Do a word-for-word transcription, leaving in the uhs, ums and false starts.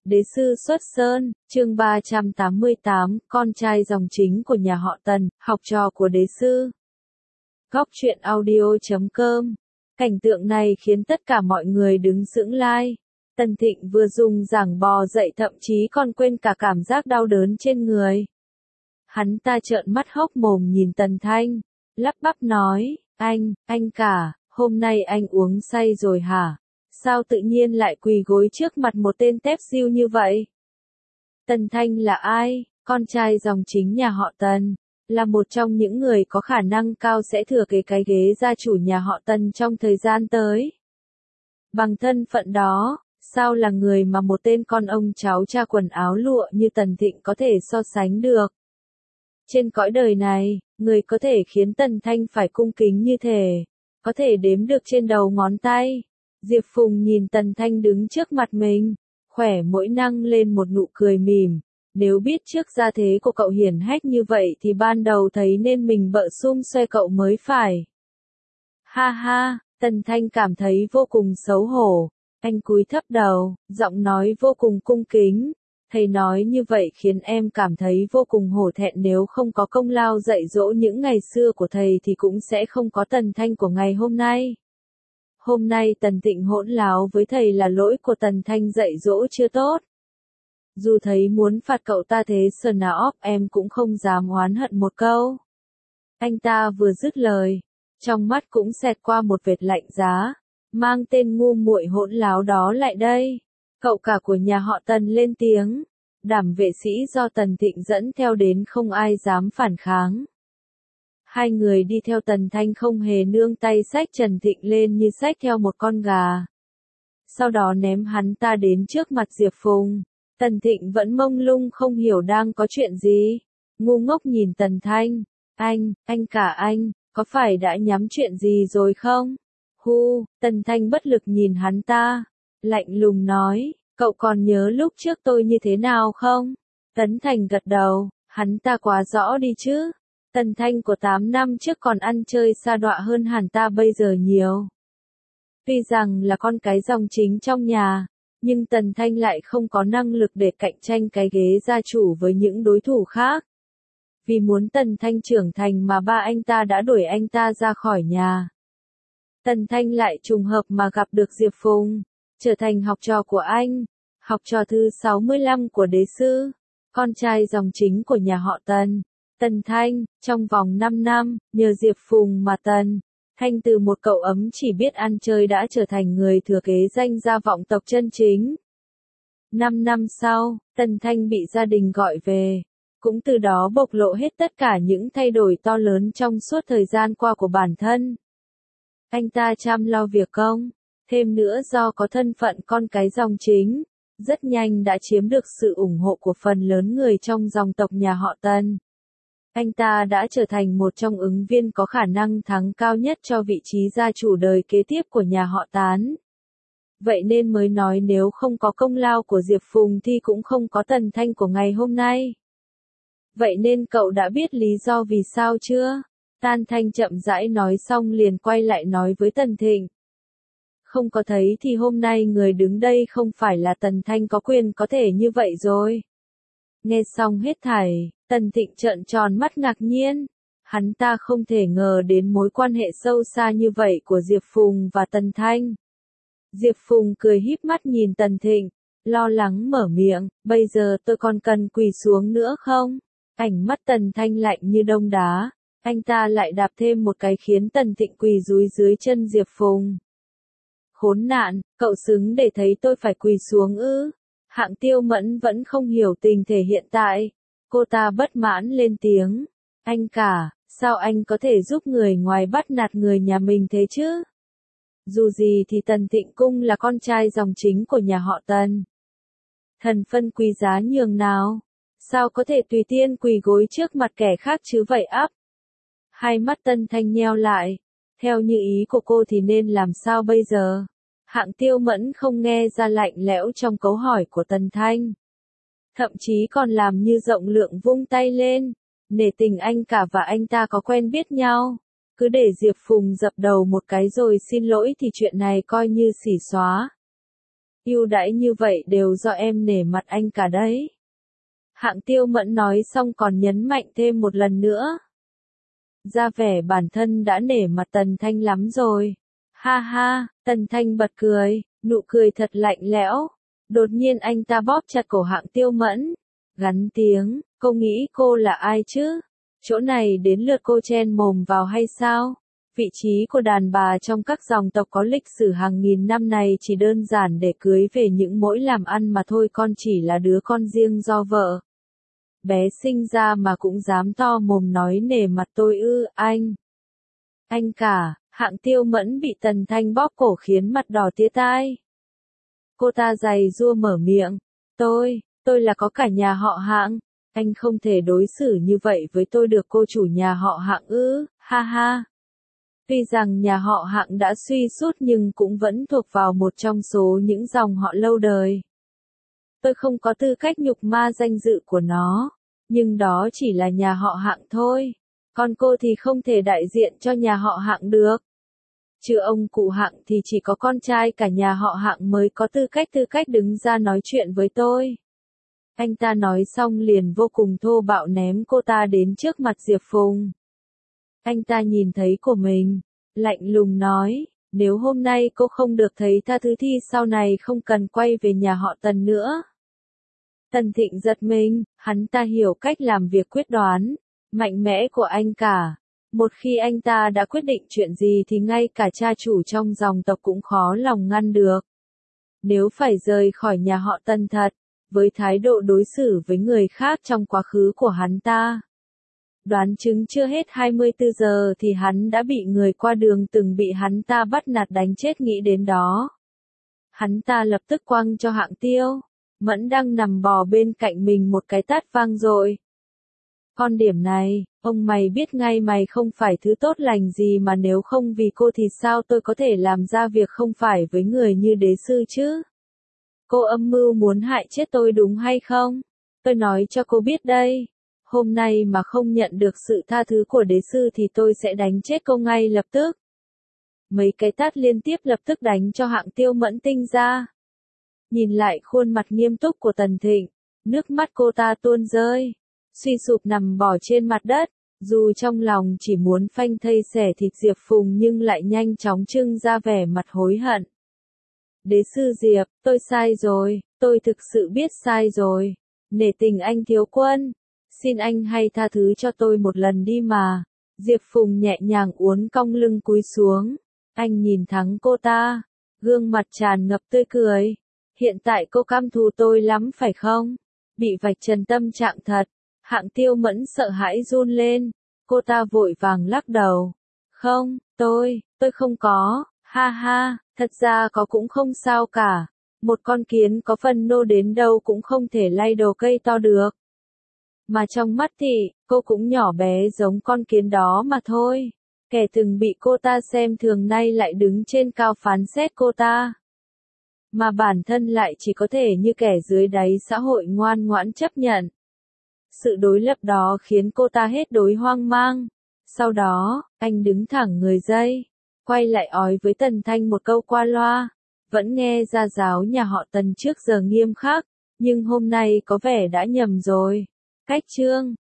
Đế sư xuất sơn, chương ba trăm tám mươi tám, con trai dòng chính của nhà họ Tần, học trò của đế sư. Góc truyện audio chấm com. Cảnh tượng này khiến tất cả mọi người đứng sững lai. Tần Thịnh vừa dùng giảng bò dậy thậm chí còn quên cả cảm giác đau đớn trên người. Hắn ta trợn mắt hốc mồm nhìn Tần Thanh, lắp bắp nói, anh, anh cả, hôm nay anh uống say rồi hả? Sao tự nhiên lại quỳ gối trước mặt một tên tép diêu như vậy? Tần Thanh là ai? Con trai dòng chính nhà họ Tần, là một trong những người có khả năng cao sẽ thừa kế cái ghế gia chủ nhà họ Tần trong thời gian tới. Bằng thân phận đó, sao là người mà một tên con ông cháu cha quần áo lụa như Tần Thịnh có thể so sánh được? Trên cõi đời này, người có thể khiến Tần Thanh phải cung kính như thế, có thể đếm được trên đầu ngón tay. Diệp Phùng nhìn Tần Thanh đứng trước mặt mình, khỏe môi nâng lên một nụ cười mỉm. Nếu biết trước gia thế của cậu hiển hách như vậy thì ban đầu thấy nên mình bợ xum xoe cậu mới phải. Ha ha, Tần Thanh cảm thấy vô cùng xấu hổ. Anh cúi thấp đầu, giọng nói vô cùng cung kính. Thầy nói như vậy khiến em cảm thấy vô cùng hổ thẹn, nếu không có công lao dạy dỗ những ngày xưa của thầy thì cũng sẽ không có Tần Thanh của ngày hôm nay. Hôm nay Tần Thịnh hỗn láo với thầy là lỗi của Tần Thanh dạy dỗ chưa tốt. Dù thấy muốn phạt cậu ta thế sờ nào em cũng không dám oán hận một câu. Anh ta vừa dứt lời, trong mắt cũng xẹt qua một vệt lạnh giá, mang tên ngu muội hỗn láo đó lại đây. Cậu cả của nhà họ Tần lên tiếng, đảm vệ sĩ do Tần Thịnh dẫn theo đến không ai dám phản kháng. Hai người đi theo Tần Thanh không hề nương tay xách Trần Thịnh lên như xách theo một con gà. Sau đó ném hắn ta đến trước mặt Diệp Phùng. Tần Thịnh vẫn mông lung không hiểu đang có chuyện gì. Ngu ngốc nhìn Tần Thanh. Anh, anh cả anh, có phải đã nhắm chuyện gì rồi không? Hu, Tần Thanh bất lực nhìn hắn ta. Lạnh lùng nói, cậu còn nhớ lúc trước tôi như thế nào không? Tấn Thành gật đầu, hắn ta quá rõ đi chứ. Tần Thanh của tám năm trước còn ăn chơi sa đọa hơn hẳn ta bây giờ nhiều. Tuy rằng là con cái dòng chính trong nhà, nhưng Tần Thanh lại không có năng lực để cạnh tranh cái ghế gia chủ với những đối thủ khác. Vì muốn Tần Thanh trưởng thành mà ba anh ta đã đuổi anh ta ra khỏi nhà. Tần Thanh lại trùng hợp mà gặp được Diệp Phùng, trở thành học trò của anh, học trò thứ sáu mươi lăm của đế sư, con trai dòng chính của nhà họ Tần. Tần Thanh, trong vòng năm năm, nhờ Diệp Phùng mà Tần Thanh từ một cậu ấm chỉ biết ăn chơi đã trở thành người thừa kế danh gia vọng tộc chân chính. Năm năm sau, Tần Thanh bị gia đình gọi về, cũng từ đó bộc lộ hết tất cả những thay đổi to lớn trong suốt thời gian qua của bản thân. Anh ta chăm lo việc công, thêm nữa do có thân phận con cái dòng chính, rất nhanh đã chiếm được sự ủng hộ của phần lớn người trong dòng tộc nhà họ Tần. Anh ta đã trở thành một trong ứng viên có khả năng thắng cao nhất cho vị trí gia chủ đời kế tiếp của nhà họ Tán. Vậy nên mới nói nếu không có công lao của Diệp Phùng thì cũng không có Tần Thanh của ngày hôm nay. Vậy nên cậu đã biết lý do vì sao chưa? Tan Thanh chậm rãi nói xong liền quay lại nói với Tần Thịnh. Không có thấy thì hôm nay người đứng đây không phải là Tần Thanh có quyền có thể như vậy rồi. Nghe xong hết thảy, Tần Thịnh trợn tròn mắt ngạc nhiên. Hắn ta không thể ngờ đến mối quan hệ sâu xa như vậy của Diệp Phùng và Tần Thanh. Diệp Phùng cười híp mắt nhìn Tần Thịnh, lo lắng mở miệng, bây giờ tôi còn cần quỳ xuống nữa không? Ánh mắt Tần Thanh lạnh như đông đá, anh ta lại đạp thêm một cái khiến Tần Thịnh quỳ dúi dưới chân Diệp Phùng. Khốn nạn, cậu xứng để thấy tôi phải quỳ xuống ư? Hạng Tiêu Mẫn vẫn không hiểu tình thể hiện tại. Cô ta bất mãn lên tiếng. Anh cả, sao anh có thể giúp người ngoài bắt nạt người nhà mình thế chứ? Dù gì thì Tần Thịnh Cung là con trai dòng chính của nhà họ Tần. Thần phân quý giá nhường nào? Sao có thể tùy tiên quỳ gối trước mặt kẻ khác chứ vậy ắp? Hai mắt Tần Thanh nheo lại. Theo như ý của cô thì nên làm sao bây giờ? Hạng Tiêu Mẫn không nghe ra lạnh lẽo trong câu hỏi của Tần Thanh. Thậm chí còn làm như rộng lượng vung tay lên. Nể tình anh cả và anh ta có quen biết nhau. Cứ để Diệp Phùng dập đầu một cái rồi xin lỗi thì chuyện này coi như xỉ xóa. ưu đãi như vậy đều do em nể mặt anh cả đấy. Hạng Tiêu Mẫn nói xong còn nhấn mạnh thêm một lần nữa. Ra vẻ bản thân đã nể mặt Tần Thanh lắm rồi. Ha ha, Tần Thanh bật cười, nụ cười thật lạnh lẽo. Đột nhiên anh ta bóp chặt cổ Hạng Tiêu Mẫn. Gắn tiếng, cô nghĩ cô là ai chứ? Chỗ này đến lượt cô chen mồm vào hay sao? Vị trí của đàn bà trong các dòng tộc có lịch sử hàng nghìn năm này chỉ đơn giản để cưới về những mỗi làm ăn mà thôi, con chỉ là đứa con riêng do vợ bé sinh ra mà cũng dám to mồm nói nể mặt tôi ư? Anh. Anh cả, Hạng Tiêu Mẫn bị Tần Thanh bóp cổ khiến mặt đỏ tía tai. Cô ta giày giụa mở miệng. Tôi, tôi là có cả nhà họ Hạng. Anh không thể đối xử như vậy với tôi được, cô chủ nhà họ Hạng ư? Ha ha. Tuy rằng nhà họ Hạng đã suy sút nhưng cũng vẫn thuộc vào một trong số những dòng họ lâu đời. Tôi không có tư cách nhục ma danh dự của nó, nhưng đó chỉ là nhà họ Hạng thôi. Còn cô thì không thể đại diện cho nhà họ Hạng được. Chứ ông cụ Hạng thì chỉ có con trai cả nhà họ Hạng mới có tư cách tư cách đứng ra nói chuyện với tôi. Anh ta nói xong liền vô cùng thô bạo ném cô ta đến trước mặt Diệp Phùng. Anh ta nhìn thấy của mình, lạnh lùng nói, nếu hôm nay cô không được thấy tha thứ thì sau này không cần quay về nhà họ Tần nữa. Tần Thịnh giật mình, hắn ta hiểu cách làm việc quyết đoán, mạnh mẽ của anh cả. Một khi anh ta đã quyết định chuyện gì thì ngay cả cha chủ trong dòng tộc cũng khó lòng ngăn được. Nếu phải rời khỏi nhà họ Tần thật, với thái độ đối xử với người khác trong quá khứ của hắn ta, đoán chứng chưa hết hai mươi tư giờ thì hắn đã bị người qua đường từng bị hắn ta bắt nạt đánh chết. Nghĩ đến đó, hắn ta lập tức quăng cho Hạng Tiêu Mẫn đang nằm bò bên cạnh mình một cái tát vang dội. Con điểm này, ông mày biết ngay mày không phải thứ tốt lành gì, mà nếu không vì cô thì sao tôi có thể làm ra việc không phải với người như đế sư chứ? Cô âm mưu muốn hại chết tôi đúng hay không? Tôi nói cho cô biết đây, hôm nay mà không nhận được sự tha thứ của đế sư thì tôi sẽ đánh chết cô ngay lập tức. Mấy cái tát liên tiếp lập tức đánh cho Hạng Tiêu Mẫn tinh ra. Nhìn lại khuôn mặt nghiêm túc của Tần Thịnh, nước mắt cô ta tuôn rơi, suy sụp nằm bò trên mặt đất, dù trong lòng chỉ muốn phanh thây xẻ thịt Diệp Phùng nhưng lại nhanh chóng trưng ra vẻ mặt hối hận. Đế sư Diệp, tôi sai rồi, tôi thực sự biết sai rồi, nể tình anh thiếu quân, xin anh hãy tha thứ cho tôi một lần đi mà. Diệp Phùng nhẹ nhàng uốn cong lưng cúi xuống, anh nhìn thẳng cô ta, gương mặt tràn ngập tươi cười. Hiện tại cô căm thù tôi lắm phải không? Bị vạch trần tâm trạng thật. Hạng Tiêu Mẫn sợ hãi run lên, cô ta vội vàng lắc đầu. Không, tôi, tôi không có, ha ha, thật ra có cũng không sao cả. Một con kiến có phân nô đến đâu cũng không thể lay đầu cây to được. Mà trong mắt thì, cô cũng nhỏ bé giống con kiến đó mà thôi. Kẻ từng bị cô ta xem thường nay lại đứng trên cao phán xét cô ta. Mà bản thân lại chỉ có thể như kẻ dưới đáy xã hội ngoan ngoãn chấp nhận. Sự đối lập đó khiến cô ta hết đối hoang mang. Sau đó, anh đứng thẳng người dây, quay lại ói với Tần Thanh một câu qua loa. Vẫn nghe ra giáo nhà họ Tần trước giờ nghiêm khắc, nhưng hôm nay có vẻ đã nhầm rồi. Cách chương